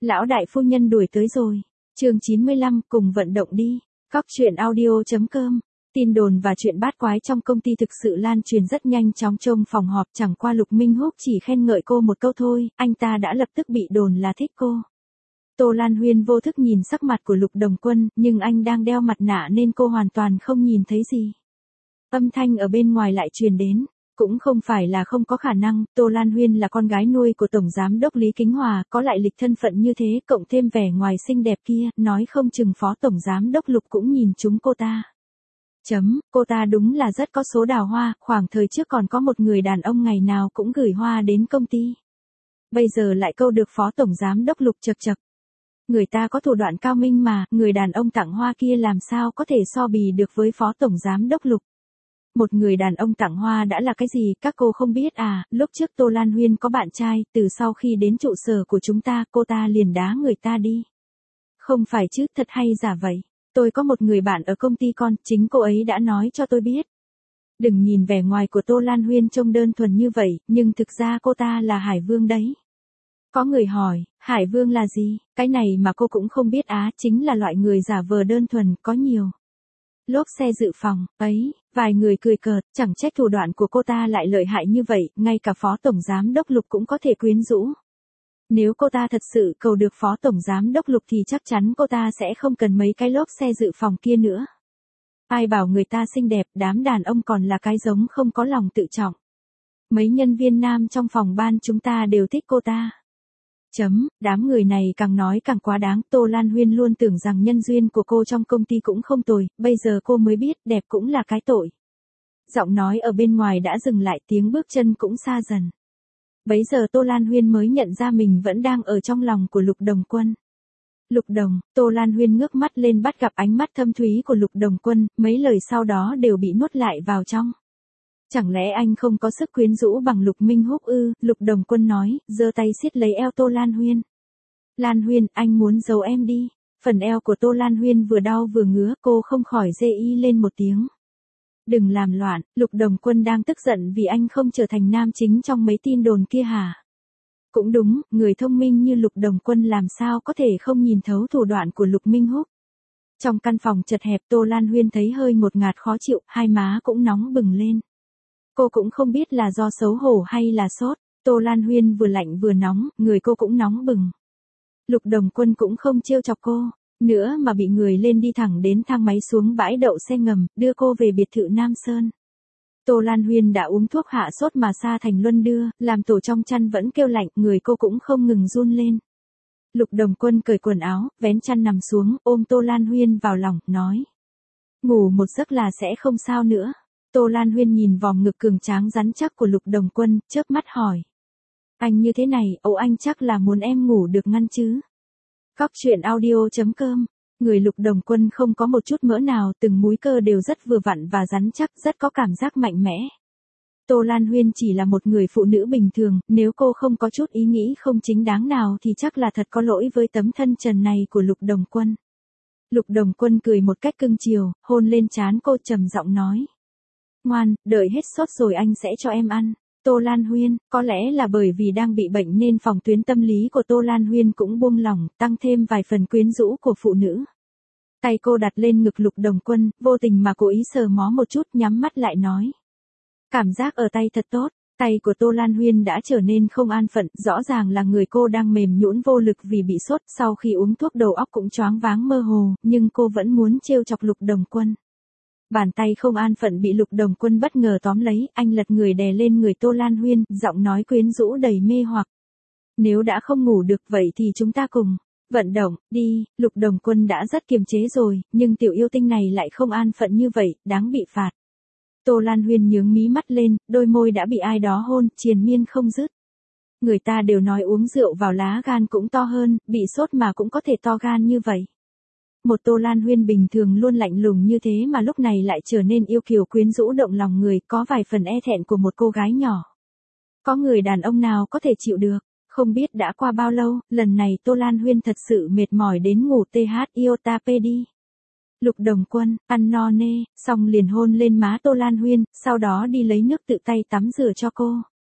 Lão đại phu nhân đuổi tới rồi. Chương 95, cùng vận động đi. Cóc truyện audio.com. Tin đồn và chuyện bát quái trong công ty thực sự lan truyền rất nhanh chóng. Trong phòng họp chẳng qua Lục Minh Húc chỉ khen ngợi cô một câu thôi, anh ta đã lập tức bị đồn là thích cô. Tô Lan Huyên vô thức nhìn sắc mặt của Lục Đồng Quân, nhưng anh đang đeo mặt nạ nên cô hoàn toàn không nhìn thấy gì. Âm thanh ở bên ngoài lại truyền đến. Cũng không phải là không có khả năng, Tô Lan Huyên là con gái nuôi của Tổng Giám đốc Lý Kính Hòa, có lại lịch thân phận như thế, cộng thêm vẻ ngoài xinh đẹp kia, nói không chừng Phó Tổng Giám đốc Lục cũng nhìn chúng cô ta. Cô ta đúng là rất có số đào hoa, khoảng thời trước còn có một người đàn ông ngày nào cũng gửi hoa đến công ty. Bây giờ lại câu được Phó Tổng Giám đốc Lục chật chật. Người ta có thủ đoạn cao minh mà, người đàn ông tặng hoa kia làm sao có thể so bì được với Phó Tổng Giám đốc Lục. Một người đàn ông tặng hoa đã là cái gì, các cô không biết à, lúc trước Tô Lan Huyên có bạn trai, từ sau khi đến trụ sở của chúng ta, cô ta liền đá người ta đi. Không phải chứ, thật hay giả vậy. Tôi có một người bạn ở công ty con, chính cô ấy đã nói cho tôi biết. Đừng nhìn vẻ ngoài của Tô Lan Huyên trông đơn thuần như vậy, nhưng thực ra cô ta là Hải Vương đấy. Có người hỏi, Hải Vương là gì? Cái này mà cô cũng không biết á, chính là loại người giả vờ đơn thuần, có nhiều lốp xe dự phòng, ấy, vài người cười cợt, chẳng trách thủ đoạn của cô ta lại lợi hại như vậy, ngay cả Phó Tổng Giám đốc Lục cũng có thể quyến rũ. Nếu cô ta thật sự cầu được Phó Tổng Giám đốc Lục thì chắc chắn cô ta sẽ không cần mấy cái lốp xe dự phòng kia nữa. Ai bảo người ta xinh đẹp, đám đàn ông còn là cái giống không có lòng tự trọng. Mấy nhân viên nam trong phòng ban chúng ta đều thích cô ta. Đám người này càng nói càng quá đáng, Tô Lan Huyên luôn tưởng rằng nhân duyên của cô trong công ty cũng không tồi, bây giờ cô mới biết đẹp cũng là cái tội. Giọng nói ở bên ngoài đã dừng lại, tiếng bước chân cũng xa dần. Bấy giờ Tô Lan Huyên mới nhận ra mình vẫn đang ở trong lòng của Lục Đồng Quân. Lục Đồng, Tô Lan Huyên ngước mắt lên bắt gặp ánh mắt thâm thúy của Lục Đồng Quân, mấy lời sau đó đều bị nuốt lại vào trong. Chẳng lẽ anh không có sức quyến rũ bằng Lục Minh Húc ư? Lục Đồng Quân nói, giơ tay siết lấy eo Tô Lan Huyên. Lan Huyên, anh muốn giấu em đi. Phần eo của Tô Lan Huyên vừa đau vừa ngứa, cô không khỏi rê y lên một tiếng. Đừng làm loạn, Lục Đồng Quân đang tức giận vì anh không trở thành nam chính trong mấy tin đồn kia hả? Cũng đúng, người thông minh như Lục Đồng Quân làm sao có thể không nhìn thấu thủ đoạn của Lục Minh Húc. Trong căn phòng chật hẹp, Tô Lan Huyên thấy hơi ngột ngạt khó chịu, hai má cũng nóng bừng lên. Cô cũng không biết là do xấu hổ hay là sốt, Tô Lan Huyên vừa lạnh vừa nóng, người cô cũng nóng bừng. Lục Đồng Quân cũng không trêu chọc cô, nữa mà bị người lên đi thẳng đến thang máy xuống bãi đậu xe ngầm, đưa cô về biệt thự Nam Sơn. Tô Lan Huyên đã uống thuốc hạ sốt mà Sa Thành Luân đưa, làm tổ trong chăn vẫn kêu lạnh, người cô cũng không ngừng run lên. Lục Đồng Quân cởi quần áo, vén chăn nằm xuống, ôm Tô Lan Huyên vào lòng, nói. Ngủ một giấc là sẽ không sao nữa. Tô Lan Huyên nhìn vòng ngực cường tráng rắn chắc của Lục Đồng Quân, chớp mắt hỏi. Anh như thế này, anh chắc là muốn em ngủ được ngăn chứ. Cóc truyện audio.com. Người Lục Đồng Quân không có một chút mỡ nào, từng múi cơ đều rất vừa vặn và rắn chắc, rất có cảm giác mạnh mẽ. Tô Lan Huyên chỉ là một người phụ nữ bình thường, nếu cô không có chút ý nghĩ không chính đáng nào thì chắc là thật có lỗi với tấm thân trần này của Lục Đồng Quân. Lục Đồng Quân cười một cách cưng chiều, hôn lên trán cô trầm giọng nói. Ngoan, đợi hết sốt rồi anh sẽ cho em ăn. Tô Lan Huyên, có lẽ là bởi vì đang bị bệnh nên phòng tuyến tâm lý của Tô Lan Huyên cũng buông lỏng, tăng thêm vài phần quyến rũ của phụ nữ. Tay cô đặt lên ngực Lục Đồng Quân, vô tình mà cố ý sờ mó một chút, nhắm mắt lại nói. Cảm giác ở tay thật tốt, tay của Tô Lan Huyên đã trở nên không an phận, rõ ràng là người cô đang mềm nhũn vô lực vì bị sốt, sau khi uống thuốc đầu óc cũng choáng váng mơ hồ, nhưng cô vẫn muốn trêu chọc Lục Đồng Quân. Bàn tay không an phận bị Lục Đồng Quân bất ngờ tóm lấy, anh lật người đè lên người Tô Lan Huyên, giọng nói quyến rũ đầy mê hoặc. Nếu đã không ngủ được vậy thì chúng ta cùng vận động, đi. Lục Đồng Quân đã rất kiềm chế rồi, nhưng tiểu yêu tinh này lại không an phận như vậy, đáng bị phạt. Tô Lan Huyên nhướng mí mắt lên, đôi môi đã bị ai đó hôn, triền miên không dứt. Người ta đều nói uống rượu vào lá gan cũng to hơn, bị sốt mà cũng có thể to gan như vậy. Một Tô Lan Huyên bình thường luôn lạnh lùng như thế mà lúc này lại trở nên yêu kiều quyến rũ động lòng người, có vài phần e thẹn của một cô gái nhỏ. Có người đàn ông nào có thể chịu được, không biết đã qua bao lâu, lần này Tô Lan Huyên thật sự mệt mỏi đến ngủ iota đi. Lục Đồng Quân, ăn no nê, xong liền hôn lên má Tô Lan Huyên, sau đó đi lấy nước tự tay tắm rửa cho cô.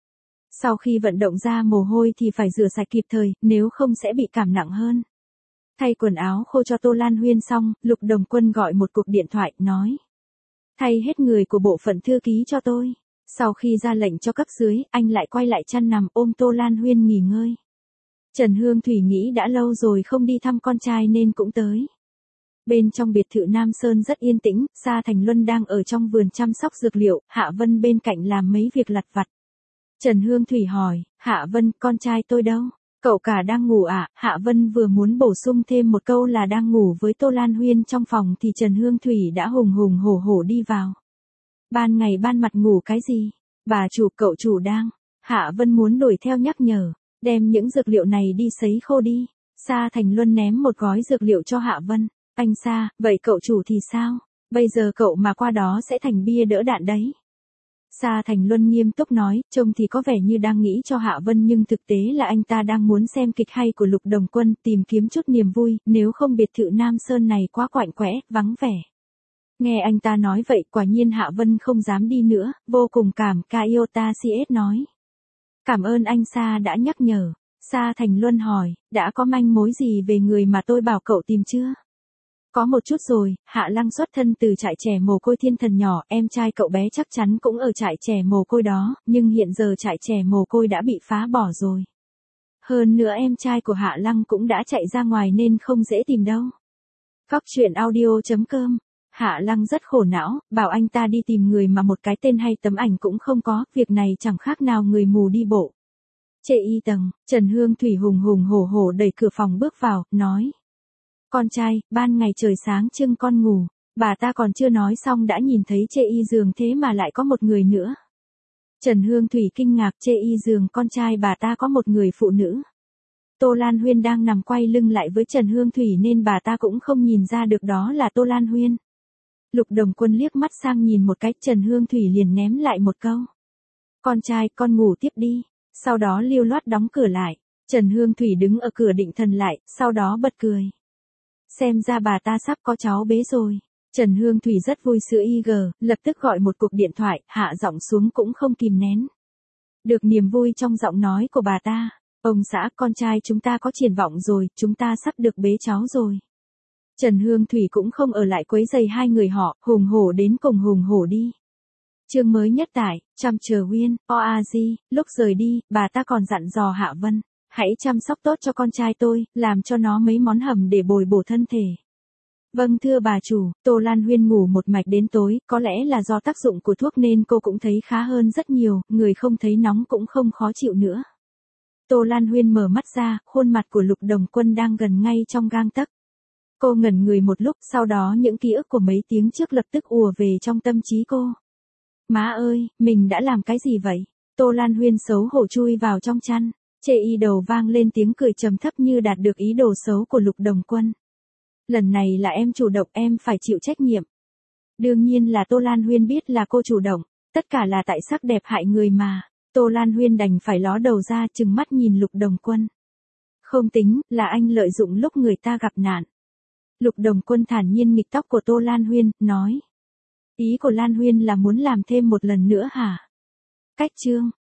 Sau khi vận động ra mồ hôi thì phải rửa sạch kịp thời, nếu không sẽ bị cảm nặng hơn. Thay quần áo khô cho Tô Lan Huyên xong, Lục Đồng Quân gọi một cuộc điện thoại, nói. Thay hết người của bộ phận thư ký cho tôi. Sau khi ra lệnh cho cấp dưới, anh lại quay lại chăn nằm ôm Tô Lan Huyên nghỉ ngơi. Trần Hương Thủy nghĩ đã lâu rồi không đi thăm con trai nên cũng tới. Bên trong biệt thự Nam Sơn rất yên tĩnh, Sa Thành Luân đang ở trong vườn chăm sóc dược liệu, Hạ Vân bên cạnh làm mấy việc lặt vặt. Trần Hương Thủy hỏi, Hạ Vân, con trai tôi đâu? Cậu cả đang ngủ à? Hạ Vân vừa muốn bổ sung thêm một câu là đang ngủ với Tô Lan Huyên trong phòng thì Trần Hương Thủy đã hùng hùng hổ hổ đi vào. Ban ngày ban mặt ngủ cái gì? Bà chủ, cậu chủ đang. Hạ Vân muốn đuổi theo nhắc nhở, đem những dược liệu này đi sấy khô đi. Sa Thành Luân ném một gói dược liệu cho Hạ Vân. Anh Sa, vậy cậu chủ thì sao? Bây giờ cậu mà qua đó sẽ thành bia đỡ đạn đấy. Sa Thành Luân nghiêm túc nói, trông thì có vẻ như đang nghĩ cho Hạ Vân nhưng thực tế là anh ta đang muốn xem kịch hay của Lục Đồng Quân, tìm kiếm chút niềm vui, nếu không biệt thự Nam Sơn này quá quạnh quẽ, vắng vẻ. Nghe anh ta nói vậy, quả nhiên Hạ Vân không dám đi nữa, vô cùng cảm Kaiota CS nói. Cảm ơn anh Sa đã nhắc nhở. Sa Thành Luân hỏi, đã có manh mối gì về người mà tôi bảo cậu tìm chưa? Có một chút rồi, Hạ Lăng xuất thân từ trại trẻ mồ côi Thiên Thần nhỏ, em trai cậu bé chắc chắn cũng ở trại trẻ mồ côi đó, nhưng hiện giờ trại trẻ mồ côi đã bị phá bỏ rồi. Hơn nữa em trai của Hạ Lăng cũng đã chạy ra ngoài nên không dễ tìm đâu. Góc truyện audio.com. Hạ Lăng rất khổ não, bảo anh ta đi tìm người mà một cái tên hay tấm ảnh cũng không có, việc này chẳng khác nào người mù đi bộ. Trệ y tầng, Trần Hương Thủy hùng hùng hổ hổ đẩy cửa phòng bước vào, nói. Con trai, ban ngày trời sáng trưng con ngủ, bà ta còn chưa nói xong đã nhìn thấy Trệ y giường thế mà lại có một người nữa. Trần Hương Thủy kinh ngạc, Trệ y giường con trai bà ta có một người phụ nữ. Tô Lan Huyên đang nằm quay lưng lại với Trần Hương Thủy nên bà ta cũng không nhìn ra được đó là Tô Lan Huyên. Lục Đồng Quân liếc mắt sang nhìn một cái, Trần Hương Thủy liền ném lại một câu. Con trai, con ngủ tiếp đi. Sau đó lưu loát đóng cửa lại. Trần Hương Thủy đứng ở cửa định thần lại, sau đó bật cười. Xem ra bà ta sắp có cháu bế rồi. Trần Hương Thủy rất vui sữa IG, lập tức gọi một cuộc điện thoại, hạ giọng xuống cũng không kìm nén. Được niềm vui trong giọng nói của bà ta. Ông xã, con trai chúng ta có triển vọng rồi, chúng ta sắp được bế cháu rồi. Trần Hương Thủy cũng không ở lại quấy rầy hai người họ, hùng hổ đến cùng hùng hổ đi. Chương mới nhất tại, Trăm Chờ Uyên, OAZ, lúc rời đi, bà ta còn dặn dò Hạ Vân. Hãy chăm sóc tốt cho con trai tôi, làm cho nó mấy món hầm để bồi bổ thân thể. Vâng thưa bà chủ, Tô Lan Huyên ngủ một mạch đến tối, có lẽ là do tác dụng của thuốc nên cô cũng thấy khá hơn rất nhiều, người không thấy nóng cũng không khó chịu nữa. Tô Lan Huyên mở mắt ra, khuôn mặt của Lục Đồng Quân đang gần ngay trong gang tấc. Cô ngẩn người một lúc, sau đó những ký ức của mấy tiếng trước lập tức ùa về trong tâm trí cô. Má ơi, mình đã làm cái gì vậy? Tô Lan Huyên xấu hổ chui vào trong chăn. Trệ y đầu vang lên tiếng cười trầm thấp như đạt được ý đồ xấu của Lục Đồng Quân. Lần này là em chủ động, em phải chịu trách nhiệm. Đương nhiên là Tô Lan Huyên biết là cô chủ động, tất cả là tại sắc đẹp hại người mà. Tô Lan Huyên đành phải ló đầu ra trừng mắt nhìn Lục Đồng Quân. Không tính, là anh lợi dụng lúc người ta gặp nạn. Lục Đồng Quân thản nhiên nghịch tóc của Tô Lan Huyên, nói. Ý của Lan Huyên là muốn làm thêm một lần nữa hả? Cách chương.